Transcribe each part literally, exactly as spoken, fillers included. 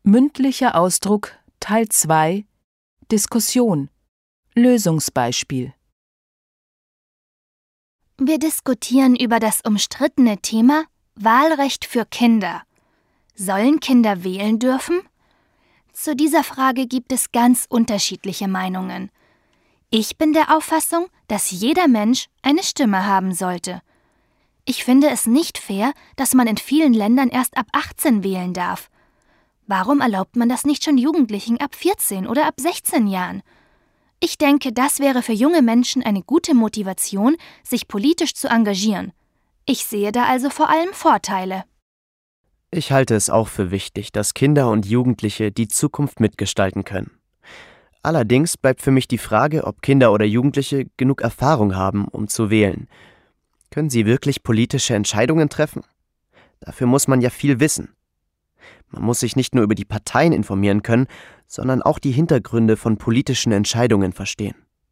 Mündlicher Ausdruck Teil zwei Diskussion Lösungsbeispiel. Wir diskutieren über das umstrittene Thema Wahlrecht für Kinder. Sollen Kinder wählen dürfen? Zu dieser Frage gibt es ganz unterschiedliche Meinungen. Ich bin der Auffassung, dass jeder Mensch eine Stimme haben sollte. Ich finde es nicht fair, dass man in vielen Ländern erst ab achtzehn wählen darf. Warum erlaubt man das nicht schon Jugendlichen ab vierzehn oder ab sechzehn Jahren? Ich denke, das wäre für junge Menschen eine gute Motivation, sich politisch zu engagieren. Ich sehe da also vor allem Vorteile. Ich halte es auch für wichtig, dass Kinder und Jugendliche die Zukunft mitgestalten können. Allerdings bleibt für mich die Frage, ob Kinder oder Jugendliche genug Erfahrung haben, um zu wählen. Können sie wirklich politische Entscheidungen treffen? Dafür muss man ja viel wissen. Man muss sich nicht nur über die Parteien informieren können, sondern auch die Hintergründe von politischen Entscheidungen verstehen.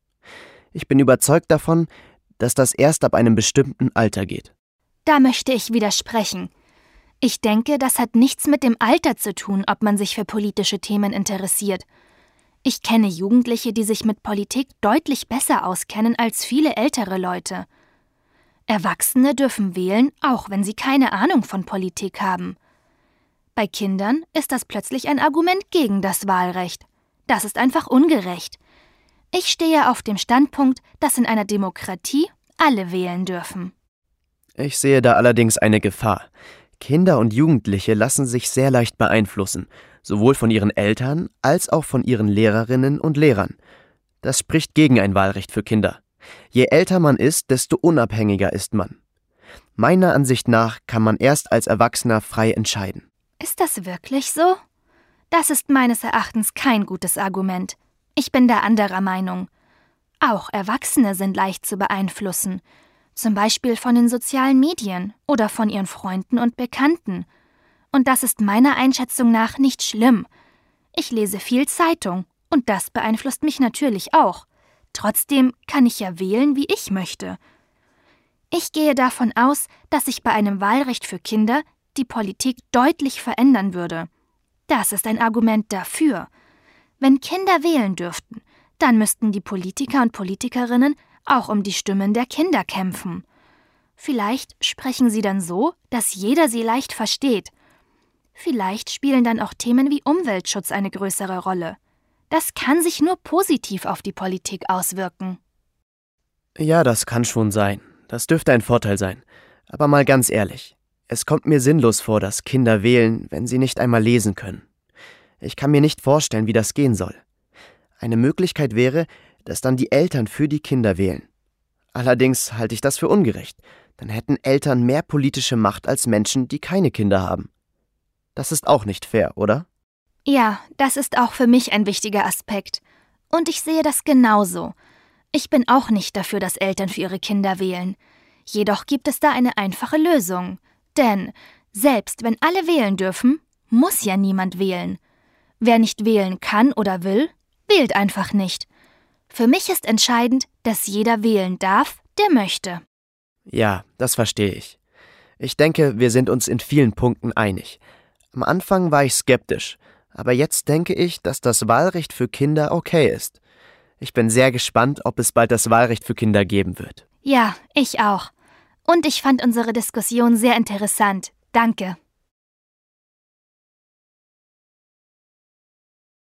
Ich bin überzeugt davon, dass das erst ab einem bestimmten Alter geht. Da möchte ich widersprechen. Ich denke, das hat nichts mit dem Alter zu tun, ob man sich für politische Themen interessiert. Ich kenne Jugendliche, die sich mit Politik deutlich besser auskennen als viele ältere Leute. Erwachsene dürfen wählen, auch wenn sie keine Ahnung von Politik haben. Bei Kindern ist das plötzlich ein Argument gegen das Wahlrecht. Das ist einfach ungerecht. Ich stehe auf dem Standpunkt, dass in einer Demokratie alle wählen dürfen. Ich sehe da allerdings eine Gefahr. Kinder und Jugendliche lassen sich sehr leicht beeinflussen, sowohl von ihren Eltern als auch von ihren Lehrerinnen und Lehrern. Das spricht gegen ein Wahlrecht für Kinder. Je älter man ist, desto unabhängiger ist man. Meiner Ansicht nach kann man erst als Erwachsener frei entscheiden. Ist das wirklich so? Das ist meines Erachtens kein gutes Argument. Ich bin da anderer Meinung. Auch Erwachsene sind leicht zu beeinflussen. Zum Beispiel von den sozialen Medien oder von ihren Freunden und Bekannten. Und das ist meiner Einschätzung nach nicht schlimm. Ich lese viel Zeitung und das beeinflusst mich natürlich auch. Trotzdem kann ich ja wählen, wie ich möchte. Ich gehe davon aus, dass sich bei einem Wahlrecht für Kinder die Politik deutlich verändern würde. Das ist ein Argument dafür. Wenn Kinder wählen dürften, dann müssten die Politiker und Politikerinnen auch um die Stimmen der Kinder kämpfen. Vielleicht sprechen sie dann so, dass jeder sie leicht versteht. Vielleicht spielen dann auch Themen wie Umweltschutz eine größere Rolle. Das kann sich nur positiv auf die Politik auswirken. Ja, das kann schon sein. Das dürfte ein Vorteil sein. Aber mal ganz ehrlich. Es kommt mir sinnlos vor, dass Kinder wählen, wenn sie nicht einmal lesen können. Ich kann mir nicht vorstellen, wie das gehen soll. Eine Möglichkeit wäre, dass dann die Eltern für die Kinder wählen. Allerdings halte ich das für ungerecht. Dann hätten Eltern mehr politische Macht als Menschen, die keine Kinder haben. Das ist auch nicht fair, oder? Ja, das ist auch für mich ein wichtiger Aspekt. Und ich sehe das genauso. Ich bin auch nicht dafür, dass Eltern für ihre Kinder wählen. Jedoch gibt es da eine einfache Lösung. Denn selbst wenn alle wählen dürfen, muss ja niemand wählen. Wer nicht wählen kann oder will, wählt einfach nicht. Für mich ist entscheidend, dass jeder wählen darf, der möchte. Ja, das verstehe ich. Ich denke, wir sind uns in vielen Punkten einig. Am Anfang war ich skeptisch, aber jetzt denke ich, dass das Wahlrecht für Kinder okay ist. Ich bin sehr gespannt, ob es bald das Wahlrecht für Kinder geben wird. Ja, ich auch. Und ich fand unsere Diskussion sehr interessant. Danke.